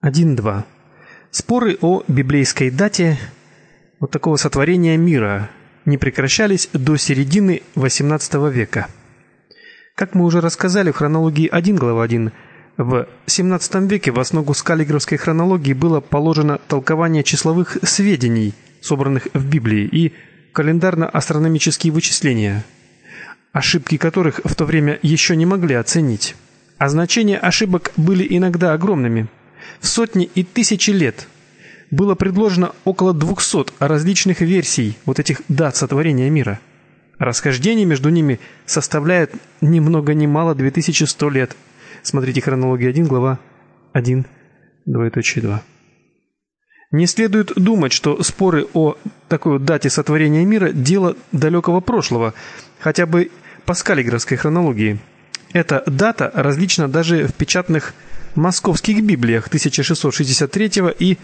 1.2. Споры о библейской дате вот такого сотворения мира не прекращались до середины XVIII века. Как мы уже рассказали в хронологии 1, глава 1, в XVII веке в основу скаллигеровской хронологии было положено толкование числовых сведений, собранных в Библии, и календарно-астрономические вычисления, ошибки которых в то время еще не могли оценить. А значения ошибок были иногда огромными. В сотни и тысячи лет было предложено около 200 различных версий вот этих дат сотворения мира. Расхождение между ними составляет ни много ни мало 2100 лет. Смотрите хронология 1, глава 1, 2.2. Не следует думать, что споры о такой вот дате сотворения мира – дело далекого прошлого, хотя бы по скаллигеровской хронологии. Эта дата различна даже в печатных московских библиях 1663 и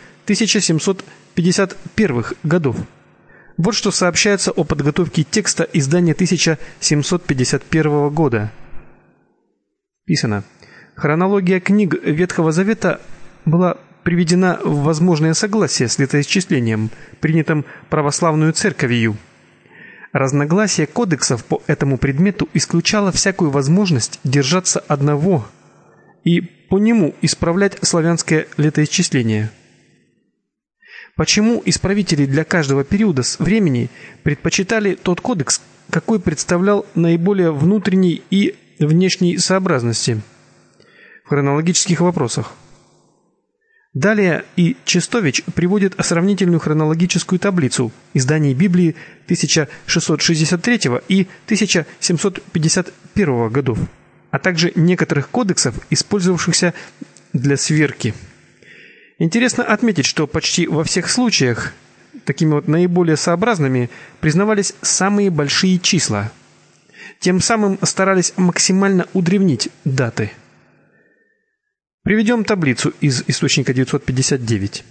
1751 годов. Вот что сообщается о подготовке текста издания 1751 года. Писано: хронология книг Ветхого Завета была приведена в возможное согласие с летоисчислением, принятым православную церковью. Разногласие кодексов по этому предмету исключало всякую возможность держаться одного и по нему исправлять славянское летоисчисление. Почему исправители для каждого периода времени предпочитали тот кодекс, какой представлял наиболее внутренней и внешней сообразности в хронологических вопросах? Далее и Чистович приводит сравнительную хронологическую таблицу изданий Библии 1663 и 1751 годов, а также некоторых кодексов, использовавшихся для сверки. Интересно отметить, что почти во всех случаях такими вот наиболее сообразными признавались самые большие числа. Тем самым старались максимально удревнить даты. Приведем таблицу из источника 959.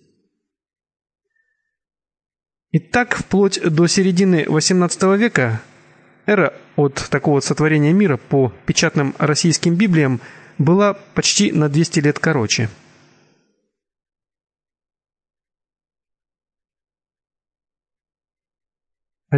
Итак, вплоть до середины XVIII века эра от такого сотворения мира по печатным российским библиям была почти на 200 лет короче. В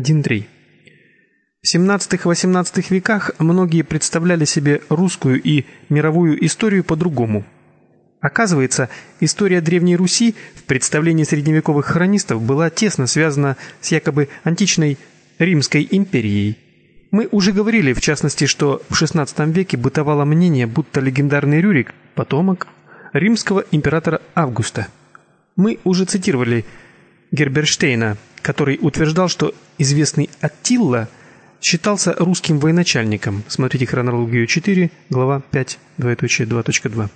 XVII-XVIII веках многие представляли себе русскую и мировую историю по-другому. Оказывается, история Древней Руси в представлении средневековых хронистов была тесно связана с якобы античной Римской империей. Мы уже говорили, в частности, что в XVI веке бытовало мнение, будто легендарный Рюрик – потомок римского императора Августа. Мы уже цитировали Герберштейна, который утверждал, что известный Аттила считался русским военачальником. Смотрите хронологию 4, глава 5, 2.2.2.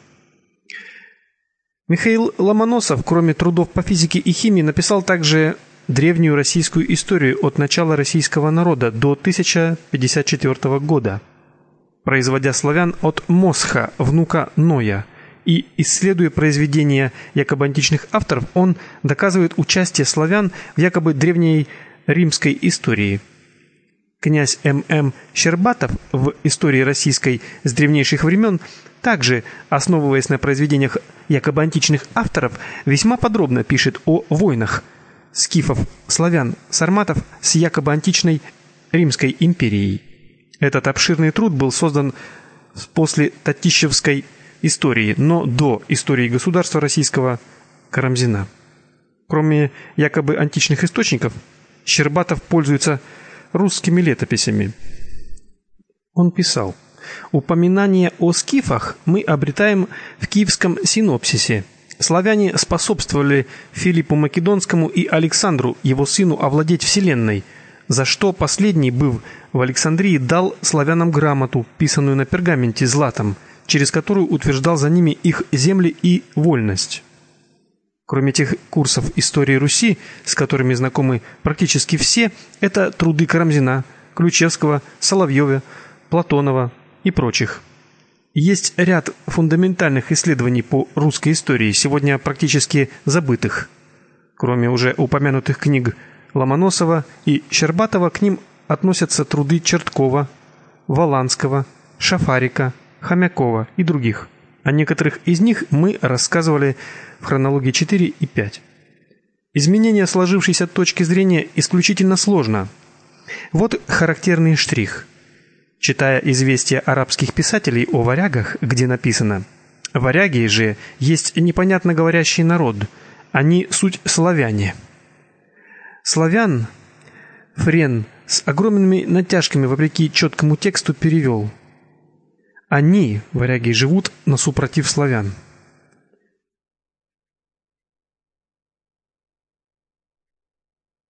Михаил Ломоносов, кроме трудов по физике и химии, написал также древнюю российскую историю от начала российского народа до 1054 года, производя славян от Мосха, внука Ноя. И, исследуя произведения якобы античных авторов, он доказывает участие славян в якобы древней римской истории. Князь М.М. Щербатов в истории российской с древнейших времен, также основываясь на произведениях якобы античных авторов, весьма подробно пишет о войнах скифов, славян, сарматов с якобы античной Римской империей. Этот обширный труд был создан после Татищевской истории, но до истории государства российского Карамзина. Кроме якобы античных источников, Щербатов пользуется русскими летописями. Он писал: «Упоминание о скифах мы обретаем в Киевском синопсисе. Славяне способствовали Филиппу Македонскому и Александру, его сыну, овладеть вселенной, за что последний, быв в Александрии, дал славянам грамоту, писанную на пергаменте златом, через которую утверждал за ними их земли и вольность». Кроме тех курсов истории Руси, с которыми знакомы практически все, это труды Карамзина, Ключевского, Соловьева, Платонова и прочих. Есть ряд фундаментальных исследований по русской истории, сегодня практически забытых. Кроме уже упомянутых книг Ломоносова и Щербатова, к ним относятся труды Черткова, Воланского, Шафарика, Хомякова и других. О некоторых из них мы рассказывали в хронологии 4 и 5. Изменение сложившейся точки зрения исключительно сложно. Вот характерный штрих. Читая известия арабских писателей о варягах, где написано: «Варяги же есть непонятно говорящий народ, они суть славяне». Славян Френ с огромными натяжками вопреки четкому тексту перевел: «Они, варяги, живут на супротив славян».